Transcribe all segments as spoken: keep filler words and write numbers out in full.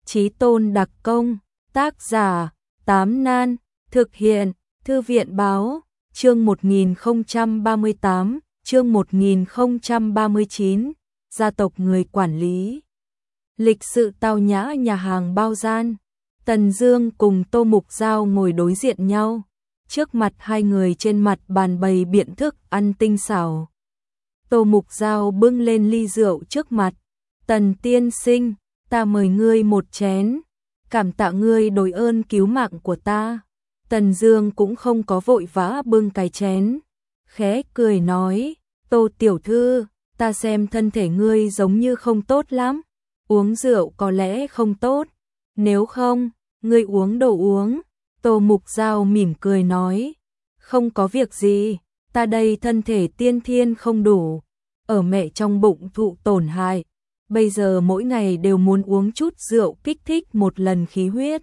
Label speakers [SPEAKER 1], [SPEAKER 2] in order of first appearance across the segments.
[SPEAKER 1] Chí tôn đặc công, tác giả, Tám Nan, thực hiện, Thư viện báo, chương một nghìn không trăm ba mươi tám, chương một nghìn không trăm ba mươi chín, gia tộc người quản lý. Lịch sự tao nhã nhà hàng bao gian, Tần Dương cùng Tô Mục Dao ngồi đối diện nhau, trước mặt hai người trên mặt bàn bày biện thức ăn tinh xảo. Tô Mục Dao bưng lên ly rượu trước mặt, Tần tiên sinh, ta mời ngươi một chén, cảm tạ ngươi đối ơn cứu mạng của ta. Tần Dương cũng không có vội vã bưng cái chén, khẽ cười nói, Tô tiểu thư, ta xem thân thể ngươi giống như không tốt lắm, uống rượu có lẽ không tốt, nếu không, ngươi uống đồ uống. Tô Mục Dao mỉm cười nói, không có việc gì, ta đây thân thể tiên thiên không đủ, ở mẹ trong bụng thụ tổn hại, bây giờ mỗi ngày đều muốn uống chút rượu kích thích một lần khí huyết.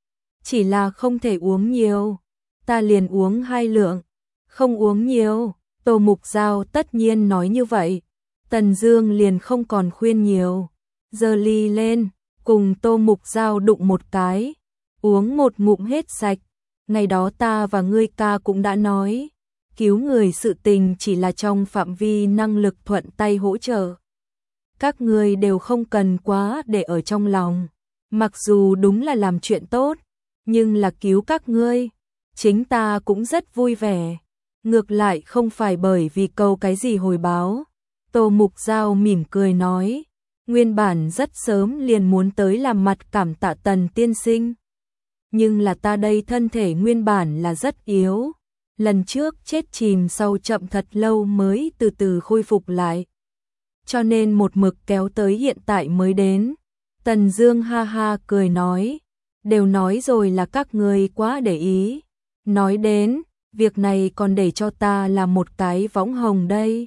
[SPEAKER 1] Chỉ là không thể uống nhiều, ta liền uống hai lượng, không uống nhiều. Tô Mục Dao tất nhiên nói như vậy, Tần Dương liền không còn khuyên nhiều, giơ ly lên, cùng Tô Mục Dao đụng một cái, uống một ngụm hết sạch. Ngày đó ta và ngươi ca cũng đã nói, cứu người sự tình chỉ là trong phạm vi năng lực thuận tay hỗ trợ. Các ngươi đều không cần quá để ở trong lòng, mặc dù đúng là làm chuyện tốt, nhưng là cứu các ngươi, chính ta cũng rất vui vẻ. Ngược lại không phải bởi vì cầu cái gì hồi báo. Tô Mục Dao mỉm cười nói, nguyên bản rất sớm liền muốn tới làm mặt cảm tạ Tần tiên sinh. Nhưng là ta đây thân thể nguyên bản là rất yếu, lần trước chết chìm sau chậm thật lâu mới từ từ khôi phục lại. Cho nên một mực kéo tới hiện tại mới đến. Tần Dương ha ha cười nói, đều nói rồi là các ngươi quá để ý. Nói đến, việc này còn để cho ta làm một cái võng hồng đây.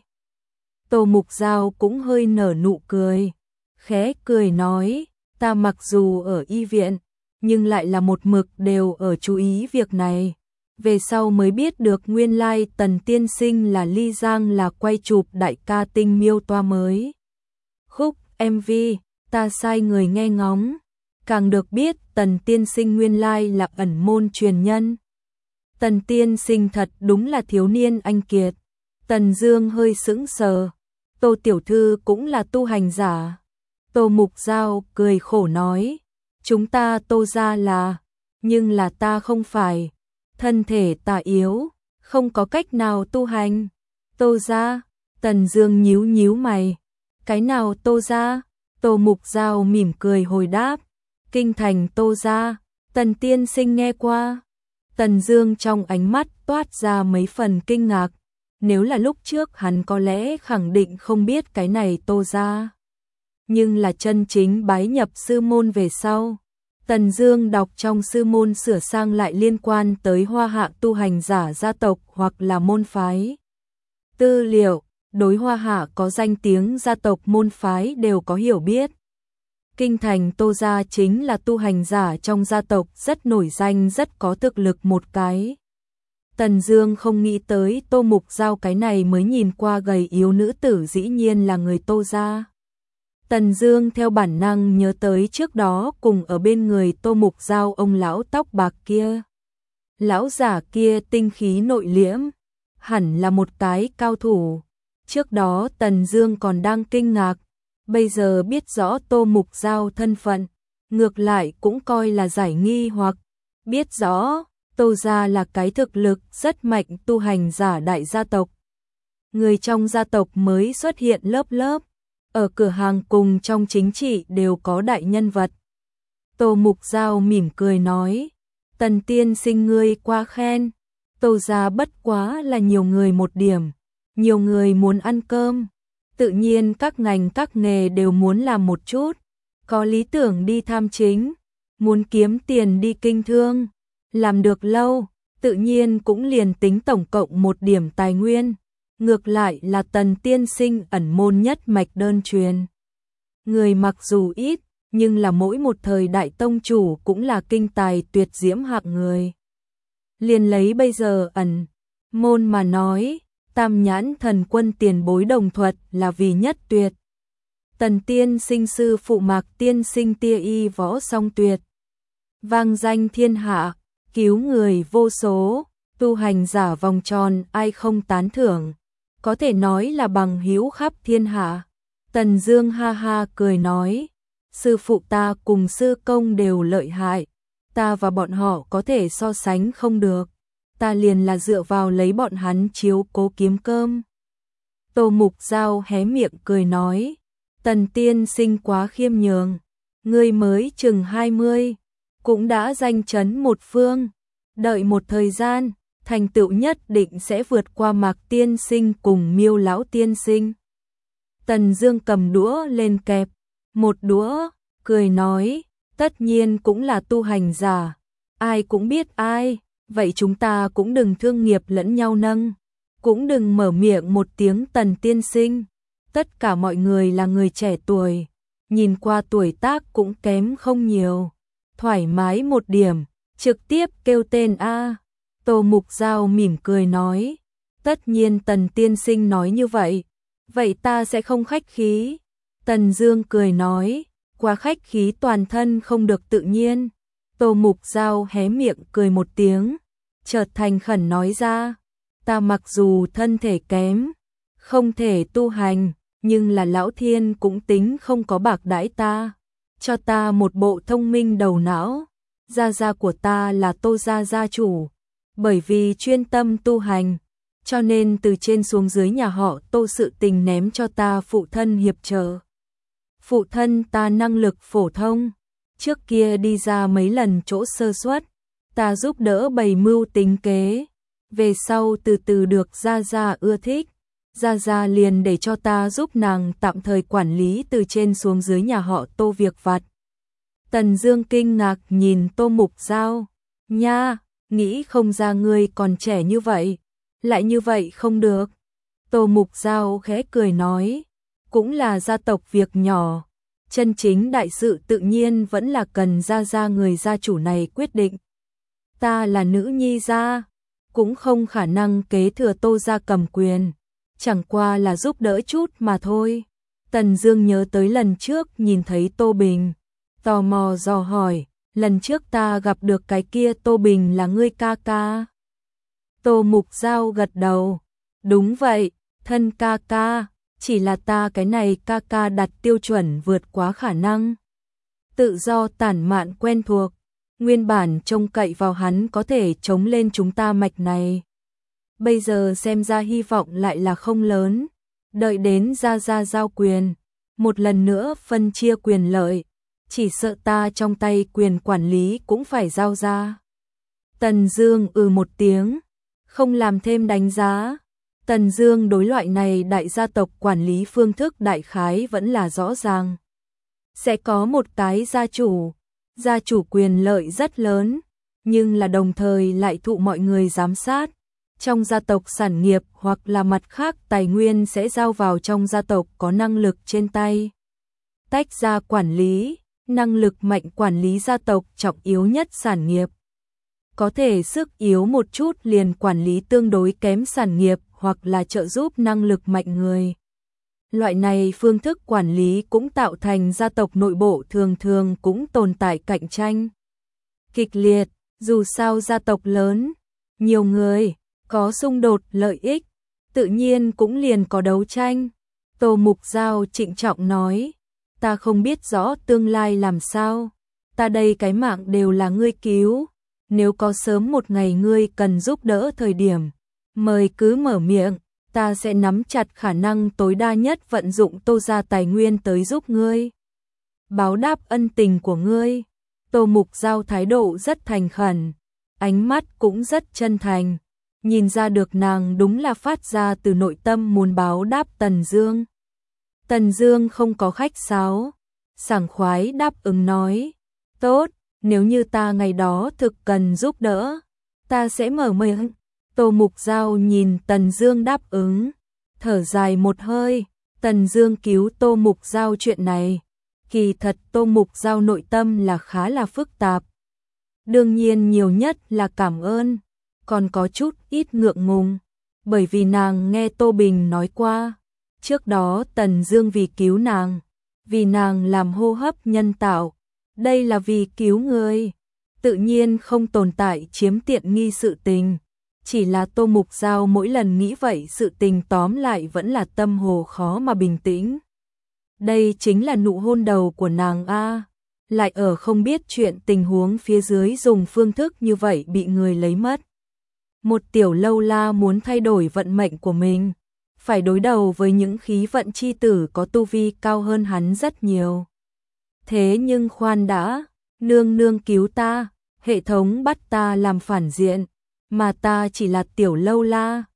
[SPEAKER 1] Tô Mục Dao cũng hơi nở nụ cười, khẽ cười nói, ta mặc dù ở y viện, nhưng lại là một mực đều ở chú ý việc này. Về sau mới biết được nguyên lai Tần tiên sinh là Ly Giang là quay chụp đại ca tinh miêu toa mới. Khúc em vê, ta sai người nghe ngóng, càng được biết Tần tiên sinh nguyên lai là ẩn môn truyền nhân. Tần tiên sinh thật đúng là thiếu niên anh kiệt. Tần Dương hơi sững sờ, Tô tiểu thư cũng là tu hành giả. Tô Mục Dao cười khổ nói, chúng ta Tô gia là, nhưng là ta không phải, thân thể ta yếu, không có cách nào tu hành. Tô gia? Tần Dương nhíu nhíu mày, cái nào Tô gia? Tô Mục Dao mỉm cười hồi đáp, kinh thành Tô gia, Tần tiên sinh nghe qua. Tần Dương trong ánh mắt toát ra mấy phần kinh ngạc, nếu là lúc trước hắn có lẽ khẳng định không biết cái này Tô gia. Nhưng là chân chính bái nhập sư môn về sau, Tần Dương đọc trong sư môn sửa sang lại liên quan tới Hoa Hạ tu hành giả gia tộc hoặc là môn phái. Tư liệu, đối Hoa Hạ có danh tiếng gia tộc môn phái đều có hiểu biết. Kinh thành Tô gia chính là tu hành giả trong gia tộc rất nổi danh rất có thực lực một cái. Tần Dương không nghĩ tới Tô Mục Dao cái này mới nhìn qua gầy yếu nữ tử dĩ nhiên là người Tô gia. Tần Dương theo bản năng nhớ tới trước đó cùng ở bên người Tô Mục Dao ông lão tóc bạc kia. Lão giả kia tinh khí nội liễm, hẳn là một cái cao thủ. Trước đó Tần Dương còn đang kinh ngạc, bây giờ biết rõ Tô Mục Dao thân phận, ngược lại cũng coi là giải nghi hoặc, biết rõ Tô gia là cái thực lực rất mạnh tu hành giả đại gia tộc. Người trong gia tộc mới xuất hiện lớp lớp, ở cửa hàng cùng trong chính trị đều có đại nhân vật. Tô Mục Dao mỉm cười nói, Tần tiên sinh ngươi quá khen, Tô gia bất quá là nhiều người một điểm, nhiều người muốn ăn cơm, tự nhiên các ngành các nghề đều muốn làm một chút, có lý tưởng đi tham chính, muốn kiếm tiền đi kinh thương, làm được lâu, tự nhiên cũng liền tính tổng cộng một điểm tài nguyên. Ngược lại là Tần tiên sinh ẩn môn nhất mạch đơn truyền. Người mặc dù ít, nhưng là mỗi một thời đại tông chủ cũng là kinh tài tuyệt diễm hạng người. Liền lấy bây giờ ẩn môn mà nói, Tam Nhãn Thần Quân tiền bối Đồng Thuật là vì nhất tuyệt. Tần tiên sinh sư phụ Mạc tiên sinh tia y võ song tuyệt, vang danh thiên hạ, cứu người vô số, tu hành giả vòng tròn ai không tán thưởng, có thể nói là bằng hữu khắp thiên hạ. Tần Dương ha ha cười nói, sư phụ ta cùng sư công đều lợi hại, ta và bọn họ có thể so sánh không được, ta liền là dựa vào lấy bọn hắn chiếu cố kiếm cơm. Tô Mục Dao hé miệng cười nói, Tần tiên sinh quá khiêm nhường, ngươi mới chừng hai mươi, cũng đã danh chấn một phương, đợi một thời gian, thành tựu nhất định sẽ vượt qua Mạc tiên sinh cùng Miêu lão tiên sinh. Tần Dương cầm đũa lên kẹp một đũa, cười nói, tất nhiên cũng là tu hành giả, ai cũng biết ai, vậy chúng ta cũng đừng thương nghiệp lẫn nhau nâng, cũng đừng mở miệng một tiếng Tần tiên sinh, tất cả mọi người là người trẻ tuổi, nhìn qua tuổi tác cũng kém không nhiều, thoải mái một điểm, trực tiếp kêu tên a. Tô Mục Dao mỉm cười nói, tất nhiên Tần tiên sinh nói như vậy, vậy ta sẽ không khách khí. Tần Dương cười nói, quá khách khí toàn thân không được tự nhiên. Tô Mục Dao hé miệng cười một tiếng, chợt thành khẩn nói ra, ta mặc dù thân thể kém, không thể tu hành, nhưng là lão thiên cũng tính không có bạc đãi ta, cho ta một bộ thông minh đầu não. Gia gia của ta là Tô gia gia chủ, bởi vì chuyên tâm tu hành, cho nên từ trên xuống dưới nhà họ Tô sự tình ném cho ta phụ thân hiệp trợ. Phụ thân ta năng lực phổ thông, trước kia đi ra mấy lần chỗ sơ suất, ta giúp đỡ bày mưu tính kế, về sau từ từ được gia gia ưa thích, gia gia liền để cho ta giúp nàng tạm thời quản lý từ trên xuống dưới nhà họ Tô việc vặt. Tần Dương kinh ngạc nhìn Tô Mục Dao, nha, nghĩ không ra ngươi còn trẻ như vậy, lại như vậy không được. Tô Mục Dao khẽ cười nói, cũng là gia tộc việc nhỏ, chân chính đại sự tự nhiên vẫn là cần gia gia người gia chủ này quyết định. Ta là nữ nhi gia, cũng không khả năng kế thừa Tô gia cầm quyền, chẳng qua là giúp đỡ chút mà thôi. Tần Dương nhớ tới lần trước nhìn thấy Tô Bình, tò mò dò hỏi, lần trước ta gặp được cái kia Tô Bình là ngươi ca ca? Tô Mục Dao gật đầu, đúng vậy, thân ca ca, chỉ là ta cái này ca ca đặt tiêu chuẩn vượt quá khả năng. Tự do tản mạn quen thuộc, nguyên bản trông cậy vào hắn có thể chống lên chúng ta mạch này. Bây giờ xem ra hy vọng lại là không lớn, đợi đến gia gia giao quyền, một lần nữa phân chia quyền lợi, chỉ sợ ta trong tay quyền quản lý cũng phải giao ra. Tần Dương ừ một tiếng, không làm thêm đánh giá. Tần Dương đối loại này đại gia tộc quản lý phương thức đại khái vẫn là rõ ràng. Sẽ có một cái gia chủ, gia chủ quyền lợi rất lớn, nhưng là đồng thời lại thụ mọi người giám sát. Trong gia tộc sản nghiệp hoặc là mặt khác tài nguyên sẽ giao vào trong gia tộc có năng lực trên tay. Tách ra quản lý, năng lực mạnh quản lý gia tộc trọng yếu nhất sản nghiệp. Có thể sức yếu một chút liền quản lý tương đối kém sản nghiệp hoặc là trợ giúp năng lực mạnh người. Loại này phương thức quản lý cũng tạo thành gia tộc nội bộ thường thường cũng tồn tại cạnh tranh kịch liệt, dù sao gia tộc lớn, nhiều người, có xung đột lợi ích, tự nhiên cũng liền có đấu tranh. Tô Mục Dao trịnh trọng nói, ta không biết rõ tương lai làm sao, ta đây cái mạng đều là ngươi cứu, nếu có sớm một ngày ngươi cần giúp đỡ thời điểm, mời cứ mở miệng, ta sẽ nắm chặt khả năng tối đa nhất vận dụng Tô gia tài nguyên tới giúp ngươi, báo đáp ân tình của ngươi. Tô Mục Dao thái độ rất thành khẩn, ánh mắt cũng rất chân thành, nhìn ra được nàng đúng là phát ra từ nội tâm muốn báo đáp Tần Dương. Tần Dương không có khách sáo, sảng khoái đáp ứng nói, tốt, nếu như ta ngày đó thực cần giúp đỡ, ta sẽ mở miệng. Tô Mục Dao nhìn Tần Dương đáp ứng, thở dài một hơi. Tần Dương cứu Tô Mục Dao chuyện này, kỳ thật Tô Mục Dao nội tâm là khá là phức tạp. Đương nhiên nhiều nhất là cảm ơn, còn có chút ít ngượng ngùng, bởi vì nàng nghe Tô Bình nói qua, trước đó Tần Dương vì cứu nàng, vì nàng làm hô hấp nhân tạo, đây là vì cứu người. Tự nhiên không tồn tại chiếm tiện nghi sự tình, chỉ là Tô Mục Giao mỗi lần nghĩ vậy sự tình tóm lại vẫn là tâm hồ khó mà bình tĩnh. Đây chính là nụ hôn đầu của nàng a, lại ở không biết chuyện tình huống phía dưới dùng phương thức như vậy bị người lấy mất. Một tiểu lâu la muốn thay đổi vận mệnh của mình, phải đối đầu với những khí vận chi tử có tu vi cao hơn hắn rất nhiều. Thế nhưng khoan đã, nương nương cứu ta, hệ thống bắt ta làm phản diện, mà ta chỉ là tiểu lâu la,